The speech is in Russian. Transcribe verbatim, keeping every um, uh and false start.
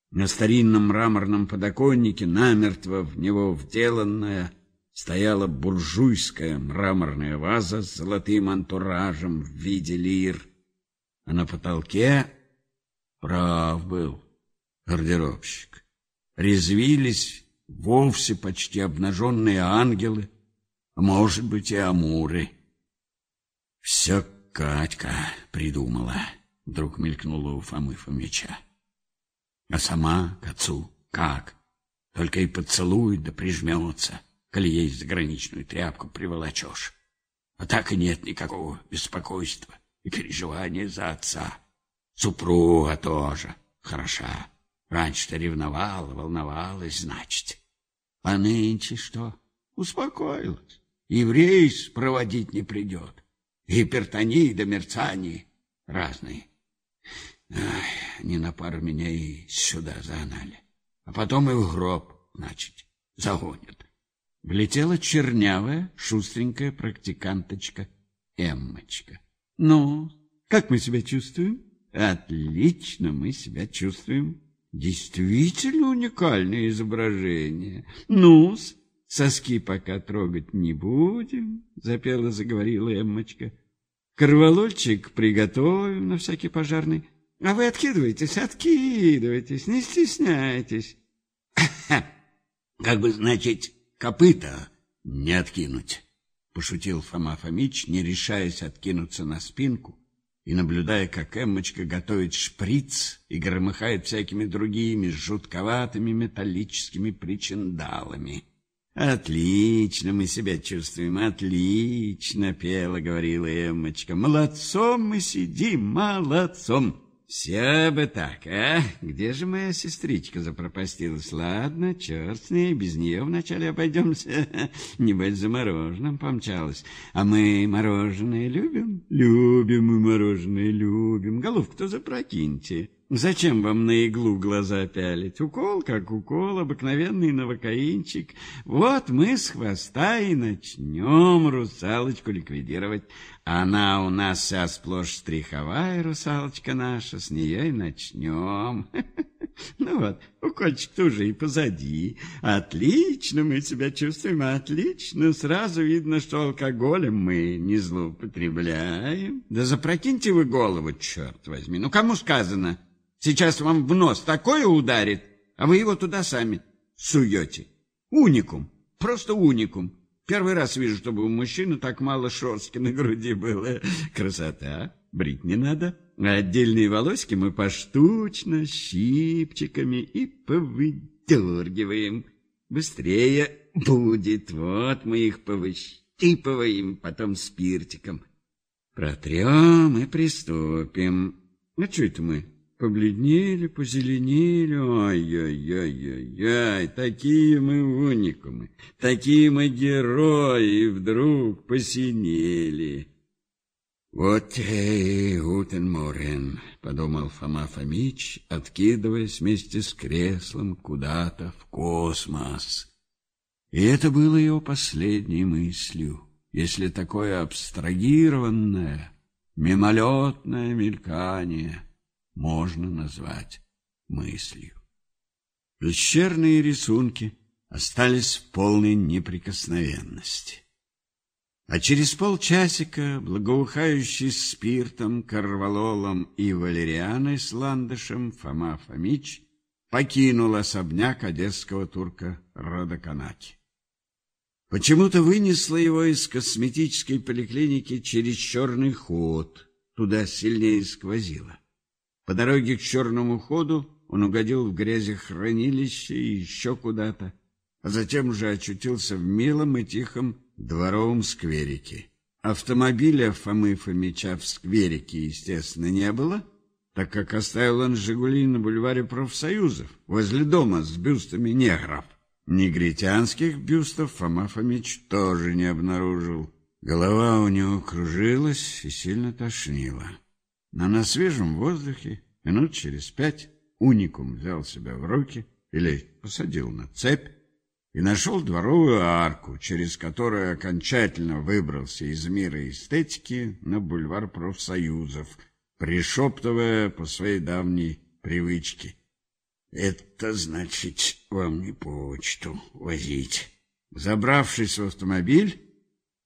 На старинном мраморном подоконнике, намертво в него вделанная, стояла буржуйская мраморная ваза с золотым антуражем в виде лир, а на потолке, прав был гардеробщик, резвились вовсе почти обнаженные ангелы, а может быть и амуры. Все Катька придумала, вдруг мелькнула у Фомы Фомича. А сама к отцу как? Только и поцелует да прижмется, коли ей заграничную тряпку приволочешь. А так и нет никакого беспокойства и переживания за отца. Супруга тоже хороша. Раньше-то ревновала, волновалась, значит. А нынче что? Успокоилась. Еврей проводить не придет. Гипертонии да мерцании разные. Ай, не на пару меня и сюда загнали. А потом и в гроб, значит, загонят. Влетела чернявая, шустренькая практиканточка Эммочка. Ну, как мы себя чувствуем? Отлично мы себя чувствуем. Действительно уникальное изображение. Ну-с, соски пока трогать не будем, запела, заговорила Эммочка. Корвалольчик приготовим на всякий пожарный. А вы откидывайтесь, откидывайтесь, не стесняйтесь. Как бы, значит, копыта не откинуть, пошутил Фома Фомич, не решаясь откинуться на спинку и наблюдая, как Эммочка готовит шприц и громыхает всякими другими жутковатыми металлическими причиндалами. Отлично мы себя чувствуем, отлично, пела, говорила Эммочка. Молодцом мы сидим, молодцом. Все бы так, а? Где же моя сестричка запропастилась? Ладно, черт с ней, без нее вначале обойдемся. Небось, за мороженым помчалась. А мы мороженое любим? Любим мы мороженое, любим. Головку-то запрокиньте. Зачем вам на иглу глаза пялить? Укол как укол, обыкновенный новокаинчик. Вот мы с хвоста и начнем русалочку ликвидировать. Она у нас вся сплошь штриховая, русалочка наша, с нее и начнем. Ну вот, укольчик-то уже и позади. Отлично мы себя чувствуем, отлично. Сразу видно, что алкоголем мы не злоупотребляем. Да запрокиньте вы голову, черт возьми. Ну, кому сказано? Сейчас вам в нос такое ударит, а вы его туда сами суете. Уникум, просто уникум. Первый раз вижу, чтобы у мужчины так мало шерстки на груди было. Красота, брить не надо. А отдельные волосики мы поштучно, щипчиками и повыдергиваем. Быстрее будет, вот мы их повыщипываем, потом спиртиком. Протрем и приступим. А что это мы? Побледнели, позеленели, ай-яй-яй-яй-яй, такие мы уникумы, такие мы герои, и вдруг посинели. Вот и гутен морген, подумал Фома Фомич, откидываясь вместе с креслом куда-то в космос. И это было его последней мыслью, если такое абстрагированное, мимолетное мелькание можно назвать мыслью. Пещерные рисунки остались в полной неприкосновенности. А через полчасика, благоухающий спиртом, корвалолом и валерианой с ландышем, Фома Фомич покинул особняк одесского турка Родоканаки. Почему-то вынесло его из косметической поликлиники через черный ход, туда сильнее сквозило. По дороге к черному ходу он угодил в грязехранилище и еще куда-то, а затем уже очутился в милом и тихом дворовом скверике. Автомобиля Фомы Фомича в скверике, естественно, не было, так как оставил он «Жигули» на бульваре профсоюзов, возле дома с бюстами негров. Негритянских бюстов Фома Фомич тоже не обнаружил. Голова у него кружилась и сильно тошнила. Но на свежем воздухе минут через пять уникум взял себя в руки или посадил на цепь и нашел дворовую арку, через которую окончательно выбрался из мира эстетики на бульвар профсоюзов, пришептывая по своей давней привычке: Это значит, вам не почту возить. Забравшись в автомобиль,